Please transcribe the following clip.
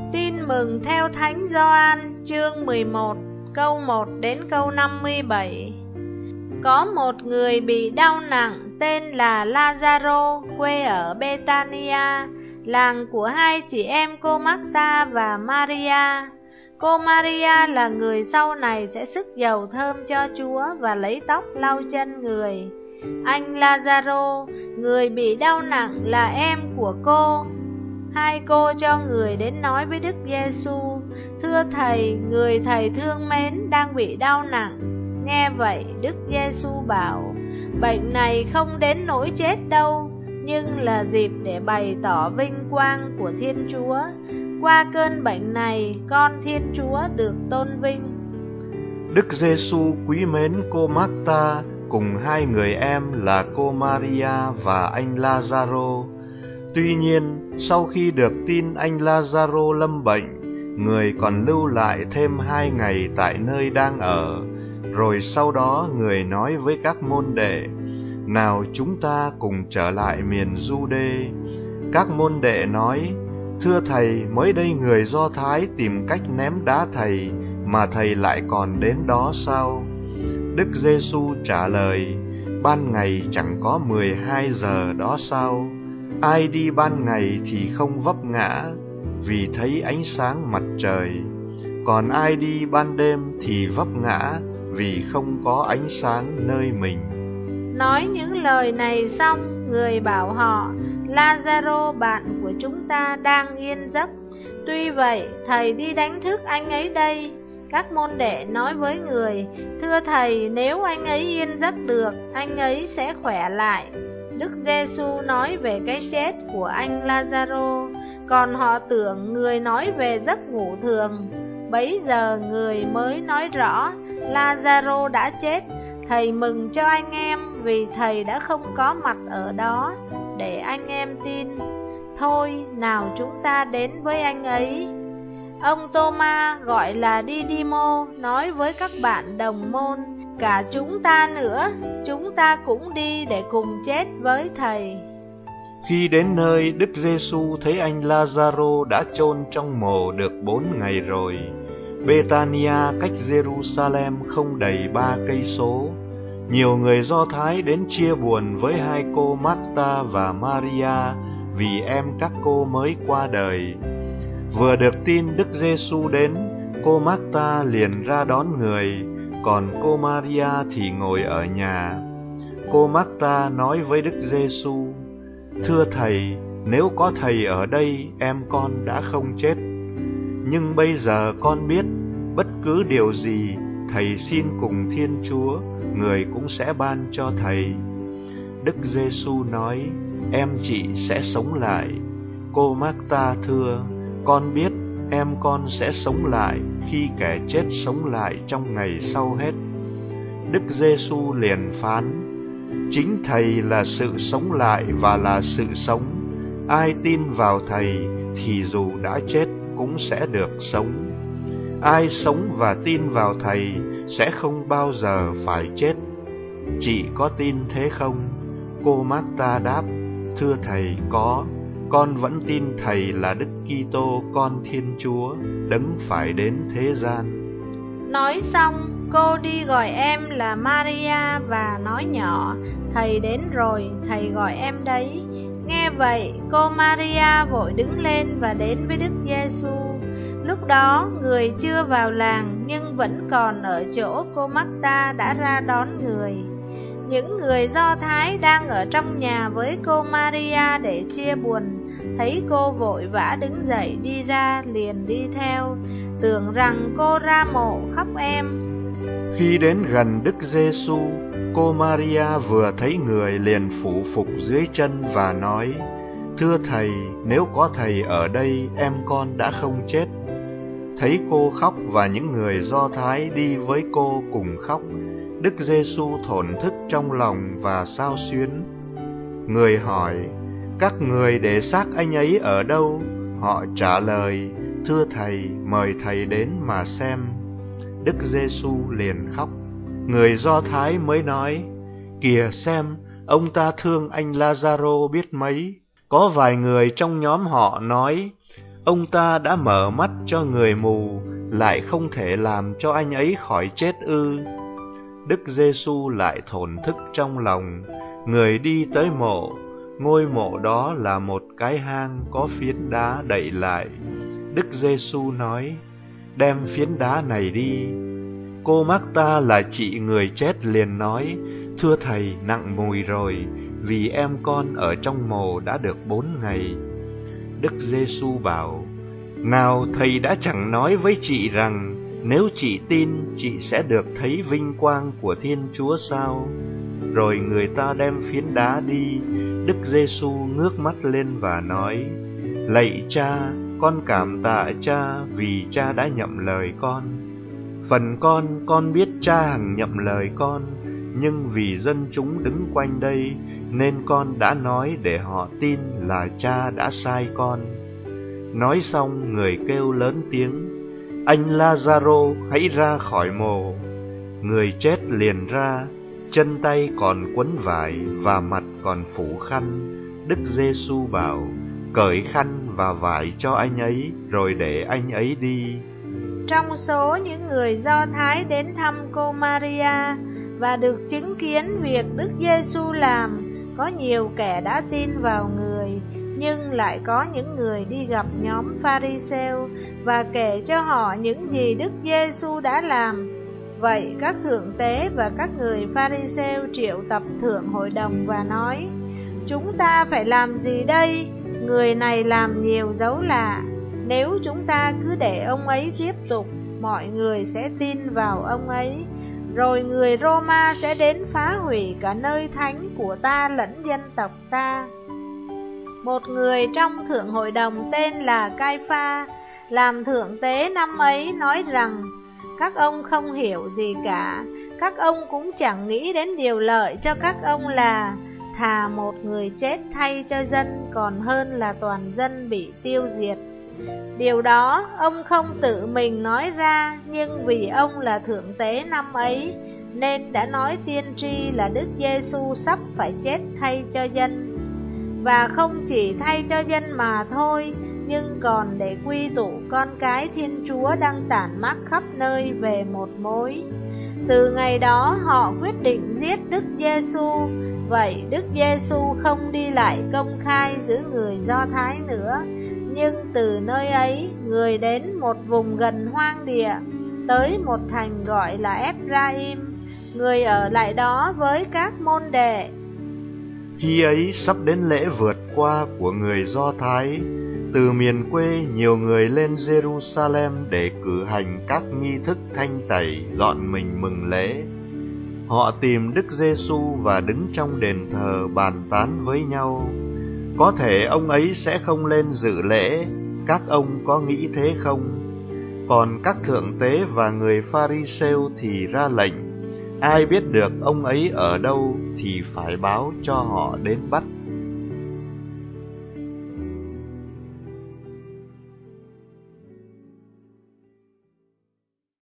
Tin mừng theo Thánh Gioan chương 11 câu 1 đến câu 57. Có một người bị đau nặng tên là Lazaro, quê ở Betania, làng của hai chị em cô Marta và Maria. Cô Maria là người sau này sẽ xức dầu thơm cho Chúa và lấy tóc lau chân người. Anh Lazaro, người bị đau nặng, là em của cô. Hai cô cho người đến nói với Đức Giêsu: Thưa Thầy, người Thầy thương mến đang bị đau nặng. Nghe vậy, Đức Giêsu bảo: Bệnh này không đến nỗi chết đâu, nhưng là dịp để bày tỏ vinh quang của Thiên Chúa. Qua cơn bệnh này, con Thiên Chúa được tôn vinh. Đức Giêsu quý mến cô Marta cùng hai người em là cô Maria và anh Lazaro. Tuy nhiên, sau khi được tin anh Lazaro lâm bệnh, người còn lưu lại thêm 2 ngày tại nơi đang ở. Rồi sau đó người nói với các môn đệ: Nào chúng ta cùng trở lại miền Giu-đê. Các môn đệ nói: Thưa Thầy, mới đây người Do Thái tìm cách ném đá Thầy, mà Thầy lại còn đến đó sao? Đức Giêsu trả lời: Ban ngày chẳng có 12 giờ đó sao? Ai đi ban ngày thì không vấp ngã, vì thấy ánh sáng mặt trời. Còn ai đi ban đêm thì vấp ngã, vì không có ánh sáng nơi mình. Nói những lời này xong, người bảo họ: Lazaro bạn của chúng ta đang yên giấc. Tuy vậy, Thầy đi đánh thức anh ấy đây. Các môn đệ nói với người: Thưa Thầy, nếu anh ấy yên giấc được, anh ấy sẽ khỏe lại. Đức Giêsu nói về cái chết của anh Lazaro, còn họ tưởng người nói về giấc ngủ thường. Bấy giờ người mới nói rõ: Lazaro đã chết. Thầy mừng cho anh em, vì Thầy đã không có mặt ở đó, để anh em tin. Thôi, nào chúng ta đến với anh ấy. Ông Tô-ma, gọi là Đi-đi-mô, nói với các bạn đồng môn: Cả chúng ta nữa, chúng ta cũng đi để cùng chết với Thầy. Khi đến nơi, Đức Giêsu thấy anh Lazaro đã chôn trong mồ được 4 ngày rồi. Betania cách Jerusalem không đầy 3 cây số. Nhiều người Do Thái đến chia buồn với hai cô Marta và Maria, vì em các cô mới qua đời. Vừa được tin Đức Giêsu đến, cô Marta liền ra đón người, còn cô Maria thì ngồi ở nhà. Cô Marta nói với Đức Giêsu: Thưa Thầy, nếu có Thầy ở đây, em con đã không chết. Nhưng bây giờ con biết, bất cứ điều gì Thầy xin cùng Thiên Chúa, người cũng sẽ ban cho Thầy. Đức Giêsu nói: Em chị sẽ sống lại. Cô Marta thưa: Con biết em con sẽ sống lại khi kẻ chết sống lại trong ngày sau hết. Đức Giêsu liền phán: Chính Thầy là sự sống lại và là sự sống. Ai tin vào Thầy thì dù đã chết cũng sẽ được sống. Ai sống và tin vào Thầy sẽ không bao giờ phải chết. Chị có tin thế không? Cô Marta đáp: Thưa Thầy, có. Con vẫn tin Thầy là Đức Kitô, con Thiên Chúa, đấng phải đến thế gian. Nói xong, cô đi gọi em là Maria và nói nhỏ: Thầy đến rồi, Thầy gọi em đấy. Nghe vậy, cô Maria vội đứng lên và đến với Đức Giêsu. Lúc đó, người chưa vào làng nhưng vẫn còn ở chỗ cô Marta đã ra đón người. Những người Do Thái đang ở trong nhà với cô Maria để chia buồn, thấy cô vội vã đứng dậy đi ra, liền đi theo, tưởng rằng cô ra mộ khóc em. Khi đến gần Đức Giêsu, cô Maria vừa thấy người liền phủ phục dưới chân và nói: Thưa Thầy, nếu có Thầy ở đây, em con đã không chết. Thấy cô khóc và những người Do Thái đi với cô cùng khóc, Đức Giêsu thổn thức trong lòng và xao xuyến. Người hỏi: Các người để xác anh ấy ở đâu? Họ trả lời: Thưa Thầy, mời Thầy đến mà xem. Đức Giêsu liền khóc. Người Do Thái mới nói: Kìa xem, ông ta thương anh Lazaro biết mấy. Có vài người trong nhóm họ nói: Ông ta đã mở mắt cho người mù, lại không thể làm cho anh ấy khỏi chết ư? Đức Giêsu lại thổn thức trong lòng. Người đi tới mộ. Ngôi mộ đó là một cái hang có phiến đá đậy lại. Đức Giêsu nói: đem phiến đá này đi. Cô Mác-ta là chị người chết liền nói: thưa thầy, nặng mùi rồi, vì em con ở trong mồ đã được 4 ngày. Đức Giêsu bảo: nào, thầy đã chẳng nói với chị rằng nếu chị tin, chị sẽ được thấy vinh quang của Thiên Chúa sao? Rồi người ta đem phiến đá đi. Đức Giêsu ngước mắt lên và nói: lạy Cha, con cảm tạ Cha vì Cha đã nhậm lời con. Phần con biết Cha hằng nhậm lời con, nhưng vì dân chúng đứng quanh đây, nên con đã nói để họ tin là Cha đã sai con. Nói xong, người kêu lớn tiếng: anh Lazaro, hãy ra khỏi mồ. Người chết liền ra, chân tay còn quấn vải và mặt còn phủ khăn. Đức Giêsu bảo: cởi khăn và vải cho anh ấy, rồi để anh ấy đi. Trong số những người Do Thái đến thăm cô Maria và được chứng kiến việc Đức Giêsu làm, có nhiều kẻ đã tin vào người, nhưng lại có những người đi gặp nhóm Pha-ri-sêu và kể cho họ những gì Đức Giêsu đã làm. Vậy các thượng tế và các người Pha-ri-sêu triệu tập thượng hội đồng và nói: chúng ta phải làm gì đây? Người này làm nhiều dấu lạ. Nếu chúng ta cứ để ông ấy tiếp tục, mọi người sẽ tin vào ông ấy. Rồi người Roma sẽ đến phá hủy cả nơi thánh của ta lẫn dân tộc ta. Một người trong thượng hội đồng tên là Cai-pha, làm thượng tế năm ấy, nói rằng: các ông không hiểu gì cả. Các ông cũng chẳng nghĩ đến điều lợi cho các ông là thà một người chết thay cho dân còn hơn là toàn dân bị tiêu diệt. Điều đó ông không tự mình nói ra, nhưng vì ông là thượng tế năm ấy, nên đã nói tiên tri là Đức Giêsu sắp phải chết thay cho dân. Và không chỉ thay cho dân mà thôi, nhưng còn để quy tụ con cái Thiên Chúa đang tản mát khắp nơi về một mối. Từ ngày đó họ quyết định giết Đức Giêsu. Vậy Đức Giêsu không đi lại công khai giữa người Do Thái nữa, nhưng từ nơi ấy, người đến một vùng gần hoang địa, tới một thành gọi là Ép-ra-im. Người ở lại đó với các môn đệ. Khi ấy sắp đến lễ vượt qua của người Do Thái. Từ miền quê, nhiều người lên Jerusalem để cử hành các nghi thức thanh tẩy, dọn mình mừng lễ. Họ tìm Đức Giêsu và đứng trong đền thờ bàn tán với nhau. Có thể ông ấy sẽ không lên dự lễ, các ông có nghĩ thế không? Còn các thượng tế và người Pha-ri-sêu thì ra lệnh: ai biết được ông ấy ở đâu thì phải báo cho họ đến bắt.